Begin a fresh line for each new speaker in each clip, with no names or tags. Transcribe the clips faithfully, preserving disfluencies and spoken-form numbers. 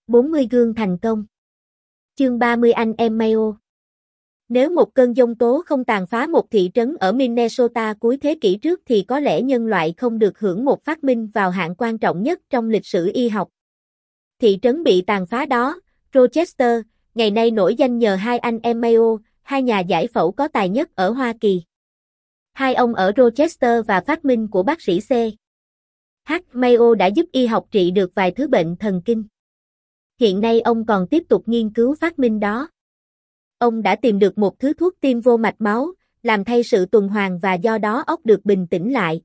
bốn mươi gương thành công. Chương ba mươi anh em Mayo. Nếu một cơn giông tố không tàn phá một thị trấn ở Minnesota cuối thế kỷ trước thì có lẽ nhân loại không được hưởng một phát minh vào hạng quan trọng nhất trong lịch sử y học. Thị trấn bị tàn phá đó, Rochester, ngày nay nổi danh nhờ hai anh em Mayo, hai nhà giải phẫu có tài nhất ở Hoa Kỳ. Hai ông ở Rochester và phát minh của bác sĩ C. H. Mayo đã giúp y học trị được vài thứ bệnh thần kinh. Hiện nay ông còn tiếp tục nghiên cứu phát minh đó. Ông đã tìm được một thứ thuốc tiêm vô mạch máu, làm thay sự tuần hoàn và do đó óc được bình tĩnh lại.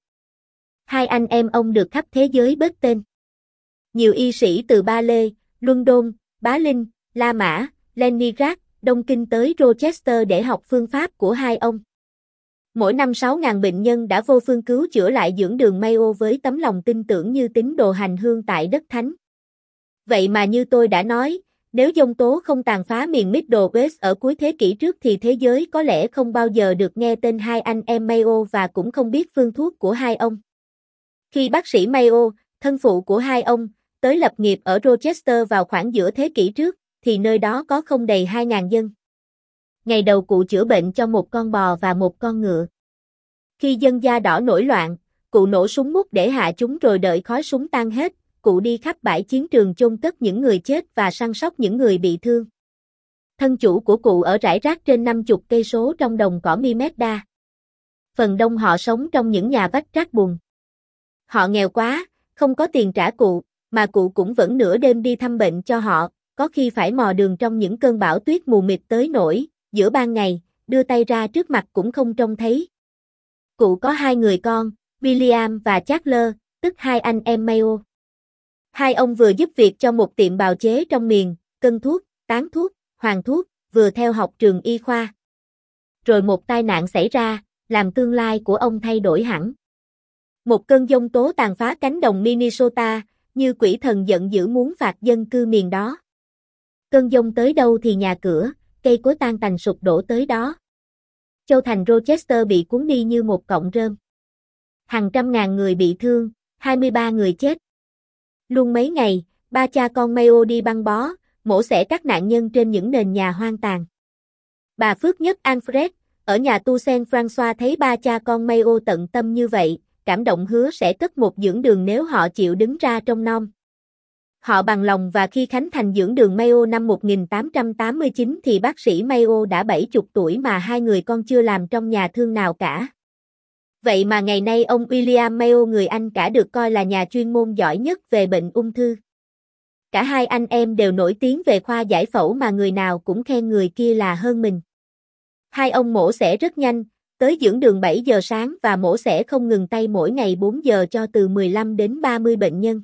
Hai anh em ông được khắp thế giới bết tên. Nhiều y sĩ từ Ba Lê, London, Bá Linh, La Mã, Leningrad, Đông Kinh tới Rochester để học phương pháp của hai ông. Mỗi năm sáu nghìn bệnh nhân đã vô phương cứu chữa lại dưỡng đường Mayo với tấm lòng tin tưởng như tín đồ hành hương tại đất thánh. Vậy mà như tôi đã nói, nếu giông tố không tàn phá miền Middle West ở cuối thế kỷ trước thì thế giới có lẽ không bao giờ được nghe tên hai anh em Mayo và cũng không biết phương thuốc của hai ông. Khi bác sĩ Mayo, thân phụ của hai ông, tới lập nghiệp ở Rochester vào khoảng giữa thế kỷ trước, thì nơi đó có không đầy hai nghìn dân. Ngày đầu cụ chữa bệnh cho một con bò và một con ngựa. Khi dân da đỏ nổi loạn, cụ nổ súng mút để hạ chúng rồi đợi khói súng tan hết, cụ đi khắp bãi chiến trường chôn cất những người chết và săn sóc những người bị thương. Thân chủ của cụ ở rải rác trên năm mươi cây số trong đồng cỏ Mimeda. Phần đông họ sống trong những nhà vách rác bùn. Họ nghèo quá, không có tiền trả cụ, mà cụ cũng vẫn nửa đêm đi thăm bệnh cho họ, có khi phải mò đường trong những cơn bão tuyết mù mịt tới nỗi, giữa ban ngày, đưa tay ra trước mặt cũng không trông thấy. Cụ có hai người con, William và Charles, tức hai anh em Mayo. Hai ông vừa giúp việc cho một tiệm bào chế trong miền, cân thuốc, tán thuốc, hoàng thuốc, vừa theo học trường y khoa. Rồi một tai nạn xảy ra, làm tương lai của ông thay đổi hẳn. Một cơn giông tố tàn phá cánh đồng Minnesota, như quỷ thần giận dữ muốn phạt dân cư miền đó. Cơn giông tới đâu thì nhà cửa, cây cối tan tành sụp đổ tới đó. Châu thành Rochester bị cuốn đi như một cọng rơm. Hàng trăm ngàn người bị thương, hai mươi ba người chết. Luôn mấy ngày, ba cha con Mayo đi băng bó, mổ xẻ các nạn nhân trên những nền nhà hoang tàn. Bà Phước Nhất Alfred, ở nhà tu Saint François thấy ba cha con Mayo tận tâm như vậy, cảm động hứa sẽ cất một dưỡng đường nếu họ chịu đứng ra trông nom. Họ bằng lòng và khi khánh thành dưỡng đường Mayo năm một nghìn tám trăm tám mươi chín thì bác sĩ Mayo đã bảy mươi tuổi mà hai người con chưa làm trong nhà thương nào cả. Vậy mà ngày nay ông William Mayo người Anh cả được coi là nhà chuyên môn giỏi nhất về bệnh ung thư. Cả hai anh em đều nổi tiếng về khoa giải phẫu mà người nào cũng khen người kia là hơn mình. Hai ông mổ xẻ rất nhanh, tới dưỡng đường bảy giờ sáng và mổ xẻ không ngừng tay mỗi ngày bốn giờ cho từ mười lăm đến ba mươi bệnh nhân.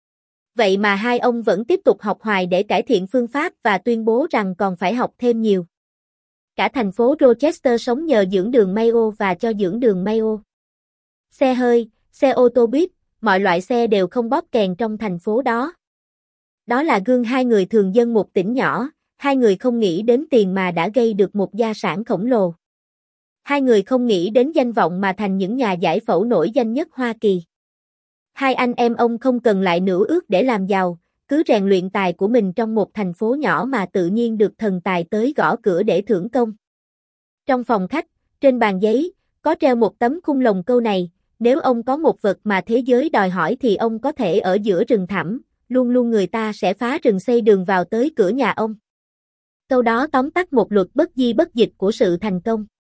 Vậy mà hai ông vẫn tiếp tục học hoài để cải thiện phương pháp và tuyên bố rằng còn phải học thêm nhiều. Cả thành phố Rochester sống nhờ dưỡng đường Mayo và cho dưỡng đường Mayo. Xe hơi, xe ô tô buýt, mọi loại xe đều không bóp kèn trong thành phố đó. Đó là gương hai người thường dân một tỉnh nhỏ, hai người không nghĩ đến tiền mà đã gây được một gia sản khổng lồ. Hai người không nghĩ đến danh vọng mà thành những nhà giải phẫu nổi danh nhất Hoa Kỳ. Hai anh em ông không cần lại nửa ước để làm giàu, cứ rèn luyện tài của mình trong một thành phố nhỏ mà tự nhiên được thần tài tới gõ cửa để thưởng công. Trong phòng khách, trên bàn giấy, có treo một tấm khung lồng câu này, nếu ông có một vật mà thế giới đòi hỏi thì ông có thể ở giữa rừng thẳm, luôn luôn người ta sẽ phá rừng xây đường vào tới cửa nhà ông. Câu đó tóm tắt một luật bất di bất dịch của sự thành công.